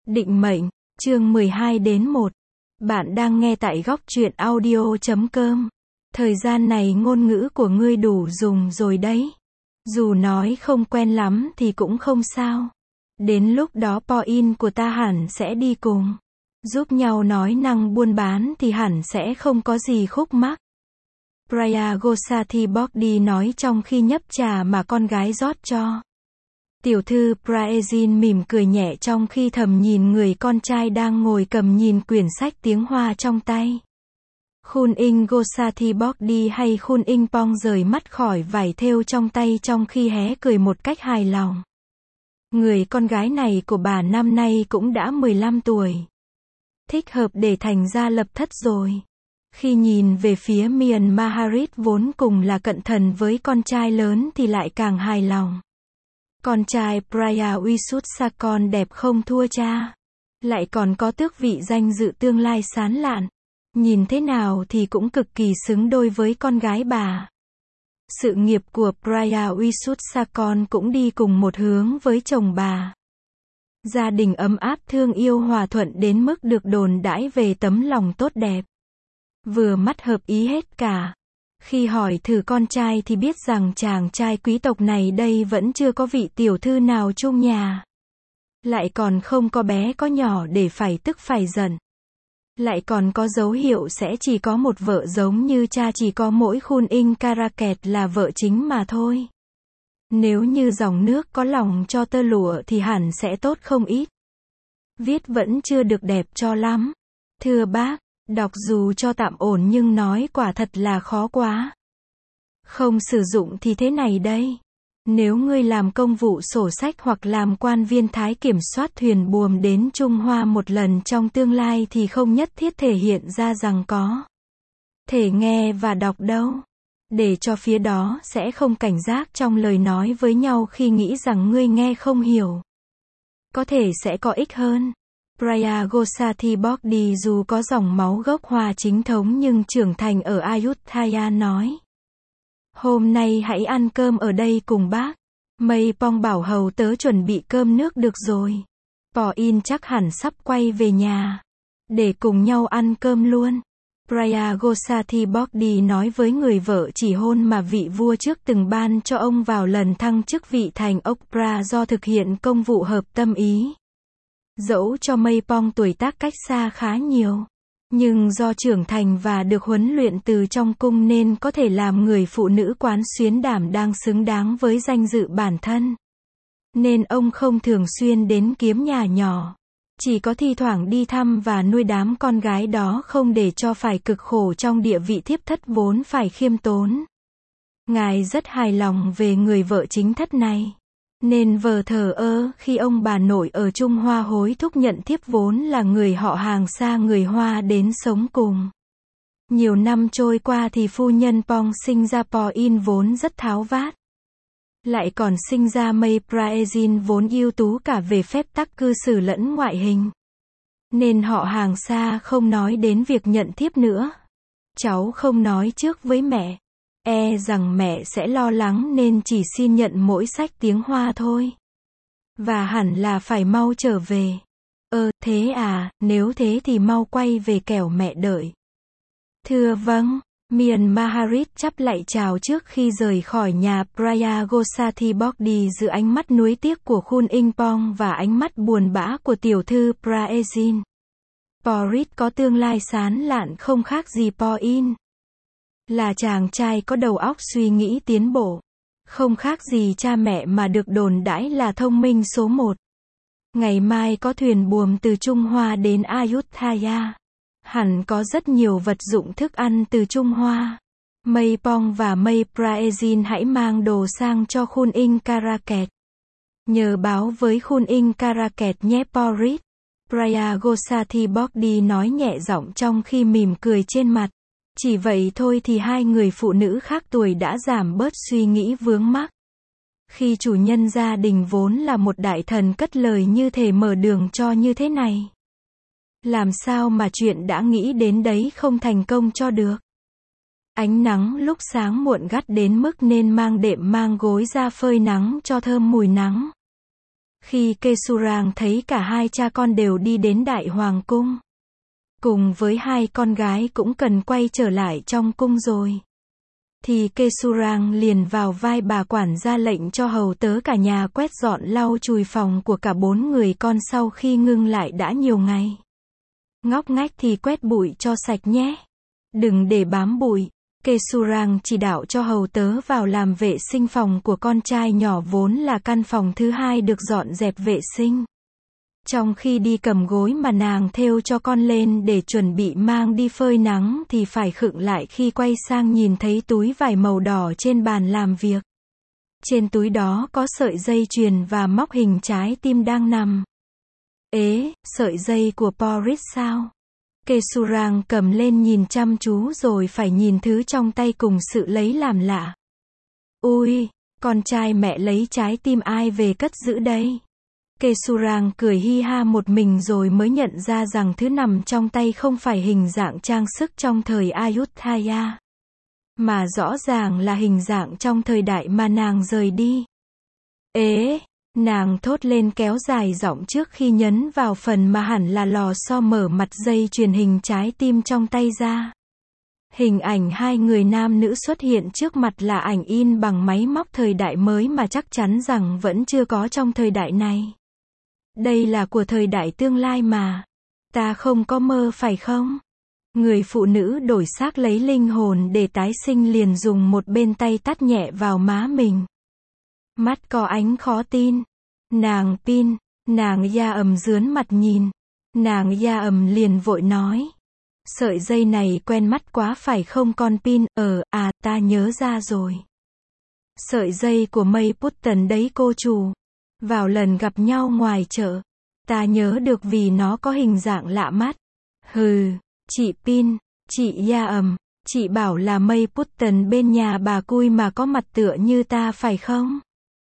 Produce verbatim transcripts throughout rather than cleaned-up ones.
Định mệnh, chương mười hai đến một. Bạn đang nghe tại góc truyện audio chấm com. Thời gian này ngôn ngữ của ngươi đủ dùng rồi đấy. Dù nói không quen lắm thì cũng không sao. Đến lúc đó point của ta hẳn sẽ đi cùng. Giúp nhau nói năng buôn bán thì hẳn sẽ không có gì khúc mắc. Prayagosati Bogdi nói trong khi nhấp trà mà con gái rót cho. Tiểu thư Praezin mỉm cười nhẹ trong khi thầm nhìn người con trai đang ngồi cầm nhìn quyển sách tiếng Hoa trong tay. Khun In Gosati Bogdi hay Khun In Pong rời mắt khỏi vải thêu trong tay trong khi hé cười một cách hài lòng. Người con gái này của bà năm nay cũng đã mười lăm tuổi. Thích hợp để thành gia lập thất rồi. Khi nhìn về phía Mian Maharit vốn cùng là cận thần với con trai lớn thì lại càng hài lòng. Con trai Praya Wisutsakon đẹp không thua cha. Lại còn có tước vị danh dự tương lai sán lạn. Nhìn thế nào thì cũng cực kỳ xứng đôi với con gái bà. Sự nghiệp của Praya Wisutsakon cũng đi cùng một hướng với chồng bà. Gia đình ấm áp thương yêu hòa thuận đến mức được đồn đãi về tấm lòng tốt đẹp. Vừa mắt hợp ý hết cả. Khi hỏi thử con trai thì biết rằng chàng trai quý tộc này đây vẫn chưa có vị tiểu thư nào chung nhà. Lại còn không có bé có nhỏ để phải tức phải giận. Lại còn có dấu hiệu sẽ chỉ có một vợ giống như cha, chỉ có mỗi Khun In Karaket là vợ chính mà thôi. Nếu như dòng nước có lòng cho tơ lụa thì hẳn sẽ tốt không ít. Viết vẫn chưa được đẹp cho lắm. Thưa bác, đọc dù cho tạm ổn nhưng nói quả thật là khó quá. Không sử dụng thì thế này đây. Nếu ngươi làm công vụ sổ sách hoặc làm quan viên thái kiểm soát thuyền buồm đến Trung Hoa một lần trong tương lai thì không nhất thiết thể hiện ra rằng có thể nghe và đọc đâu. Để cho phía đó sẽ không cảnh giác trong lời nói với nhau khi nghĩ rằng ngươi nghe không hiểu. Có thể sẽ có ích hơn. Prayagosati Bogdi dù có dòng máu gốc Hoa chính thống nhưng trưởng thành ở Ayutthaya nói. Hôm nay hãy ăn cơm ở đây cùng bác. Mây Pong bảo hầu tớ chuẩn bị cơm nước được rồi. Po-in chắc hẳn sắp quay về nhà. Để cùng nhau ăn cơm luôn. Prayagosati Bogdi nói với người vợ chỉ hôn mà vị vua trước từng ban cho ông vào lần thăng chức vị thành Okpra do thực hiện công vụ hợp tâm ý. Dẫu cho Mây Pong tuổi tác cách xa khá nhiều. Nhưng do trưởng thành và được huấn luyện từ trong cung nên có thể làm người phụ nữ quán xuyến đảm đang xứng đáng với danh dự bản thân. Nên ông không thường xuyên đến kiếm nhà nhỏ. Chỉ có thi thoảng đi thăm và nuôi đám con gái đó không để cho phải cực khổ trong địa vị thiếp thất vốn phải khiêm tốn. Ngài rất hài lòng về người vợ chính thất này. Nên vờ thờ ơ khi ông bà nội ở Trung Hoa hối thúc nhận thiếp vốn là người họ hàng xa người Hoa đến sống cùng. Nhiều năm trôi qua thì phu nhân Pong sinh ra Po-in vốn rất tháo vát. Lại còn sinh ra Mây Praezin vốn ưu tú cả về phép tắc cư xử lẫn ngoại hình. Nên họ hàng xa không nói đến việc nhận thiếp nữa. Cháu không nói trước với mẹ. E rằng mẹ sẽ lo lắng nên chỉ xin nhận mỗi sách tiếng Hoa thôi. Và hẳn là phải mau trở về. Ơ, thế à, nếu thế thì mau quay về kẻo mẹ đợi. Thưa vâng, Mian Maharit chắp lạy chào trước khi rời khỏi nhà Prayagosati Bogdi giữa ánh mắt nuối tiếc của Khun In Pong và ánh mắt buồn bã của tiểu thư Praezin. Porit có tương lai sán lạn không khác gì Po-in. Là chàng trai có đầu óc suy nghĩ tiến bộ. Không khác gì cha mẹ mà được đồn đãi là thông minh số một. Ngày mai có thuyền buồm từ Trung Hoa đến Ayutthaya. Hẳn có rất nhiều vật dụng thức ăn từ Trung Hoa. Mây Pong và Mây Praezin hãy mang đồ sang cho Khun In Karaket. Nhờ báo với Khun In Karaket nhé Porit. Prayagosati Bogdi nói nhẹ giọng trong khi mỉm cười trên mặt. Chỉ vậy thôi thì hai người phụ nữ khác tuổi đã giảm bớt suy nghĩ vướng mắc. Khi chủ nhân gia đình vốn là một đại thần cất lời như thể mở đường cho như thế này. Làm sao mà chuyện đã nghĩ đến đấy không thành công cho được. Ánh nắng lúc sáng muộn gắt đến mức nên mang đệm mang gối ra phơi nắng cho thơm mùi nắng. Khi Kesurang thấy cả hai cha con đều đi đến Đại Hoàng cung, cùng với hai con gái cũng cần quay trở lại trong cung rồi, thì Kesurang liền vào vai bà quản ra lệnh cho hầu tớ cả nhà quét dọn lau chùi phòng của cả bốn người con sau khi ngưng lại đã nhiều ngày. Ngóc ngách thì quét bụi cho sạch nhé. Đừng để bám bụi. Kesurang chỉ đạo cho hầu tớ vào làm vệ sinh phòng của con trai nhỏ vốn là căn phòng thứ hai được dọn dẹp vệ sinh. Trong khi đi cầm gối mà nàng thêu cho con lên để chuẩn bị mang đi phơi nắng thì phải khựng lại khi quay sang nhìn thấy túi vải màu đỏ trên bàn làm việc. Trên túi đó có sợi dây chuyền và móc hình trái tim đang nằm. Ế, sợi dây của Porridge sao? Kesurang cầm lên nhìn chăm chú rồi phải nhìn thứ trong tay cùng sự lấy làm lạ. Ui, con trai mẹ lấy trái tim ai về cất giữ đây? Kesurang cười hi ha một mình rồi mới nhận ra rằng thứ nằm trong tay không phải hình dạng trang sức trong thời Ayutthaya, mà rõ ràng là hình dạng trong thời đại mà nàng rời đi. Ế, nàng thốt lên kéo dài giọng trước khi nhấn vào phần mà hẳn là lò xo mở mặt dây chuyền hình trái tim trong tay ra. Hình ảnh hai người nam nữ xuất hiện trước mặt là ảnh in bằng máy móc thời đại mới mà chắc chắn rằng vẫn chưa có trong thời đại này. Đây là của thời đại tương lai mà. Ta không có mơ phải không? Người phụ nữ đổi xác lấy linh hồn để tái sinh liền dùng một bên tay tát nhẹ vào má mình. Mắt có ánh khó tin. Nàng Pin, nàng Ya ầm dướn mặt nhìn. Nàng Ya ầm liền vội nói. Sợi dây này quen mắt quá phải không con Pin? Ờ, à, ta nhớ ra rồi. Sợi dây của Mây Putten đấy cô chủ. Vào lần gặp nhau ngoài chợ, ta nhớ được vì nó có hình dạng lạ mắt. Hừ, chị Pin, chị Ya ầm, chị bảo là Mây Putten bên nhà bà Cui mà có mặt tựa như ta phải không?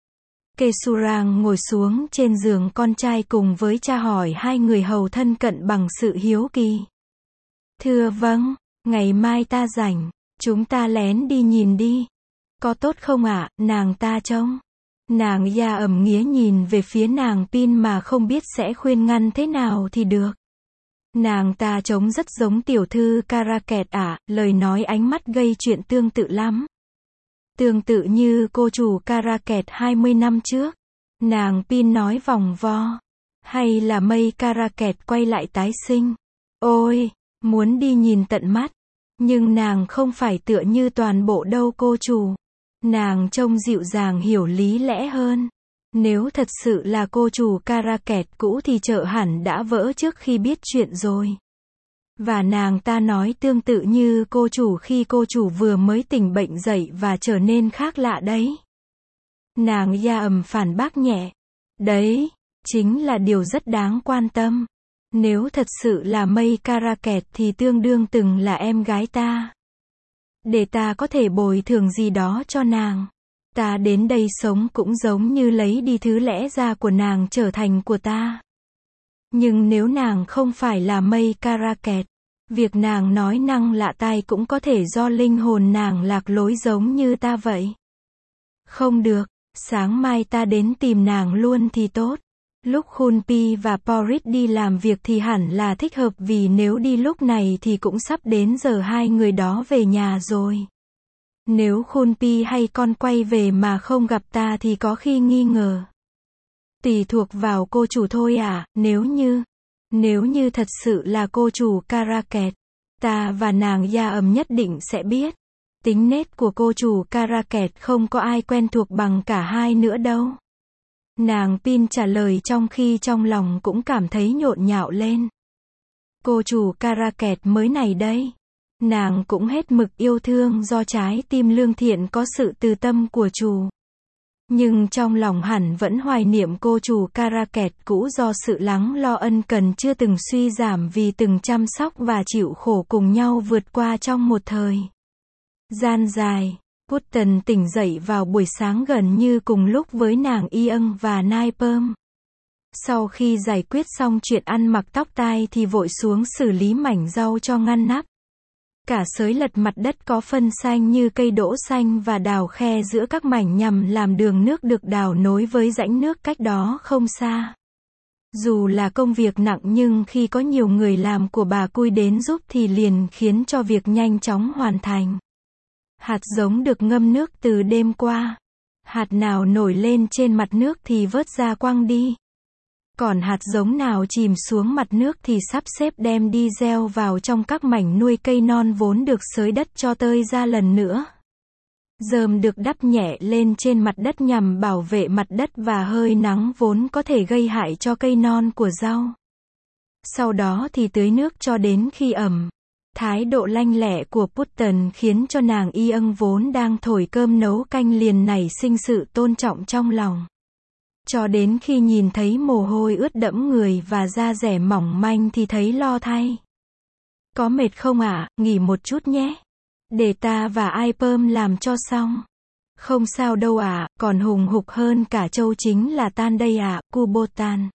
Kesurang ngồi xuống trên giường con trai cùng với cha hỏi hai người hầu thân cận bằng sự hiếu kỳ. Thưa vâng, ngày mai ta rảnh, chúng ta lén đi nhìn đi. Có tốt không ạ, à, nàng ta trông. Nàng Ya ầm nghía nhìn về phía nàng Pin mà không biết sẽ khuyên ngăn thế nào thì được. Nàng ta trông rất giống tiểu thư Caracat ạ, à, lời nói ánh mắt gây chuyện tương tự lắm. Tương tự như cô chủ Caracat hai mươi năm trước. Nàng Pin nói vòng vo. Hay là Mây Caracat quay lại tái sinh. Ôi, muốn đi nhìn tận mắt. Nhưng nàng không phải tựa như toàn bộ đâu cô chủ. Nàng trông dịu dàng hiểu lý lẽ hơn. Nếu thật sự là cô chủ Caracat cũ thì chợ hẳn đã vỡ trước khi biết chuyện rồi. Và nàng ta nói tương tự như cô chủ khi cô chủ vừa mới tỉnh bệnh dậy và trở nên khác lạ đấy. Nàng Ya ầm phản bác nhẹ. Đấy, chính là điều rất đáng quan tâm. Nếu thật sự là Mây Caracat thì tương đương từng là em gái ta. Để ta có thể bồi thường gì đó cho nàng. Ta đến đây sống cũng giống như lấy đi thứ lẽ ra của nàng trở thành của ta. Nhưng nếu nàng không phải là Mây Caracat, việc nàng nói năng lạ tai cũng có thể do linh hồn nàng lạc lối giống như ta vậy. Không được, sáng mai ta đến tìm nàng luôn thì tốt. Lúc Khunpi và Porridge đi làm việc thì hẳn là thích hợp vì nếu đi lúc này thì cũng sắp đến giờ hai người đó về nhà rồi. Nếu Khunpi hay con quay về mà không gặp ta thì có khi nghi ngờ. Tùy thuộc vào cô chủ thôi à, nếu như, nếu như thật sự là cô chủ Caracat, ta và nàng Ya ầm nhất định sẽ biết. Tính nết của cô chủ Caracat không có ai quen thuộc bằng cả hai nữa đâu. Nàng Pin trả lời trong khi trong lòng cũng cảm thấy nhộn nhạo lên. Cô chủ Caracat mới này đây. Nàng cũng hết mực yêu thương do trái tim lương thiện có sự từ tâm của chủ. Nhưng trong lòng hẳn vẫn hoài niệm cô chủ Caracat cũ do sự lắng lo ân cần chưa từng suy giảm vì từng chăm sóc và chịu khổ cùng nhau vượt qua trong một thời gian dài. Putten tỉnh dậy vào buổi sáng gần như cùng lúc với nàng Iâng và Nai Perm. Sau khi giải quyết xong chuyện ăn mặc tóc tai thì vội xuống xử lý mảnh rau cho ngăn nắp. Cả xới lật mặt đất có phân xanh như cây đỗ xanh và đào khe giữa các mảnh nhằm làm đường nước được đào nối với rãnh nước cách đó không xa. Dù là công việc nặng nhưng khi có nhiều người làm của bà Cui đến giúp thì liền khiến cho việc nhanh chóng hoàn thành. Hạt giống được ngâm nước từ đêm qua. Hạt nào nổi lên trên mặt nước thì vớt ra quăng đi. Còn hạt giống nào chìm xuống mặt nước thì sắp xếp đem đi gieo vào trong các mảnh nuôi cây non vốn được xới đất cho tơi ra lần nữa. Rơm được đắp nhẹ lên trên mặt đất nhằm bảo vệ mặt đất và hơi nắng vốn có thể gây hại cho cây non của rau. Sau đó thì tưới nước cho đến khi ẩm. Thái độ lanh lẹ của Putten khiến cho nàng y âng vốn đang thổi cơm nấu canh liền nảy sinh sự tôn trọng trong lòng. Cho đến khi nhìn thấy mồ hôi ướt đẫm người và da dẻ mỏng manh thì thấy lo thay. Có mệt không ạ? À? Nghỉ một chút nhé. Để ta và ai Pơm làm cho xong. Không sao đâu ạ, à, còn hùng hục hơn cả châu chính là Tan đây ạ, à, Kubotan.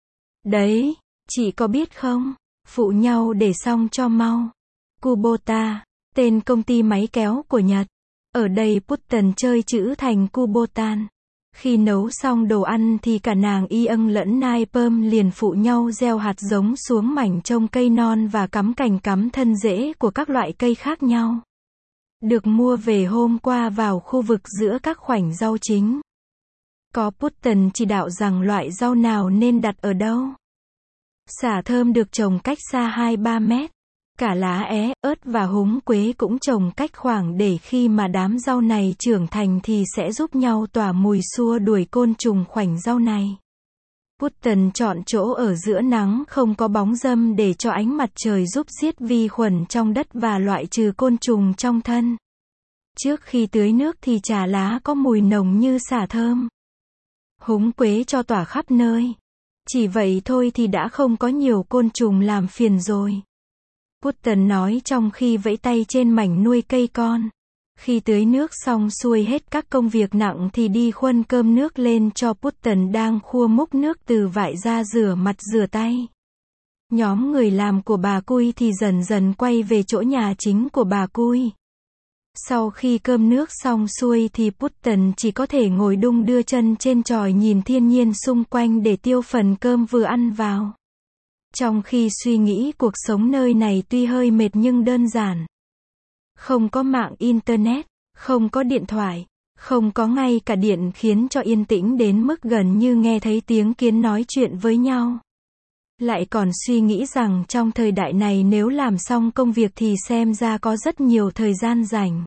Đấy, chị có biết không? Phụ nhau để xong cho mau. Kubota, tên công ty máy kéo của Nhật. Ở đây Putten chơi chữ thành Kubotan. Khi nấu xong đồ ăn thì cả nàng y âng lẫn nai Pơm liền phụ nhau gieo hạt giống xuống mảnh trông cây non và cắm cành cắm thân rễ của các loại cây khác nhau. Được mua về hôm qua vào khu vực giữa các khoảnh rau chính. Có Putten chỉ đạo rằng loại rau nào nên đặt ở đâu. Xả thơm được trồng cách xa hai ba mét. Cả lá é, ớt và húng quế cũng trồng cách khoảng để khi mà đám rau này trưởng thành thì sẽ giúp nhau tỏa mùi xua đuổi côn trùng khoảnh rau này. Putten chọn chỗ ở giữa nắng không có bóng râm để cho ánh mặt trời giúp giết vi khuẩn trong đất và loại trừ côn trùng trong thân. Trước khi tưới nước thì trà lá có mùi nồng như xả thơm. Húng quế cho tỏa khắp nơi. Chỉ vậy thôi thì đã không có nhiều côn trùng làm phiền rồi. Putten nói trong khi vẫy tay trên mảnh nuôi cây con. Khi tưới nước xong xuôi hết các công việc nặng thì đi khuân cơm nước lên cho Putten đang khua múc nước từ vại ra rửa mặt rửa tay. Nhóm người làm của bà Cui thì dần dần quay về chỗ nhà chính của bà Cui. Sau khi cơm nước xong xuôi thì Putten chỉ có thể ngồi đung đưa chân trên chòi nhìn thiên nhiên xung quanh để tiêu phần cơm vừa ăn vào. Trong khi suy nghĩ cuộc sống nơi này tuy hơi mệt nhưng đơn giản. Không có mạng internet, không có điện thoại, không có ngay cả điện khiến cho yên tĩnh đến mức gần như nghe thấy tiếng kiến nói chuyện với nhau. Lại còn suy nghĩ rằng trong thời đại này nếu làm xong công việc thì xem ra có rất nhiều thời gian rảnh.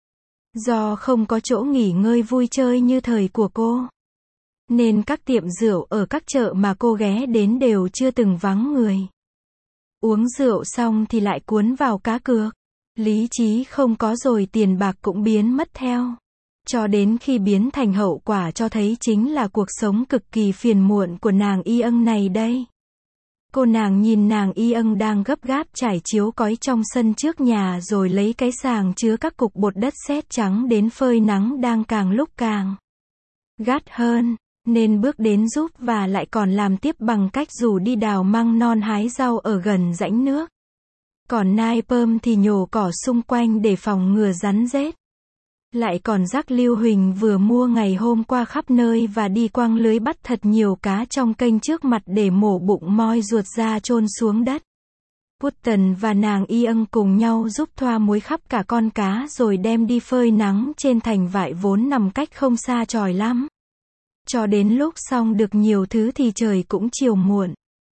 Do không có chỗ nghỉ ngơi vui chơi như thời của cô. Nên các tiệm rượu ở các chợ mà cô ghé đến đều chưa từng vắng người. Uống rượu xong thì lại cuốn vào cá cược. Lý trí không có rồi tiền bạc cũng biến mất theo. Cho đến khi biến thành hậu quả cho thấy chính là cuộc sống cực kỳ phiền muộn của nàng y âng này đây. Cô nàng nhìn nàng y âng đang gấp gáp trải chiếu cói trong sân trước nhà rồi lấy cái sàng chứa các cục bột đất sét trắng đến phơi nắng đang càng lúc càng gắt hơn. Nên bước đến giúp và lại còn làm tiếp bằng cách rủ đi đào măng non hái rau ở gần rãnh nước. Còn nai Pơm thì nhổ cỏ xung quanh để phòng ngừa rắn rết. Lại còn rắc Lưu Huỳnh vừa mua ngày hôm qua khắp nơi và đi quăng lưới bắt thật nhiều cá trong kênh trước mặt để mổ bụng moi ruột ra chôn xuống đất. Putten và nàng y âng cùng nhau giúp thoa muối khắp cả con cá rồi đem đi phơi nắng trên thành vải vốn nằm cách không xa chòi lắm. Cho đến lúc xong được nhiều thứ thì trời cũng chiều muộn.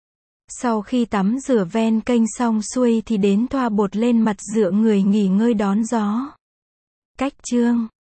Sau khi tắm rửa ven kênh xong xuôi thì đến thoa bột lên mặt dựa người nghỉ ngơi đón gió. Cách chương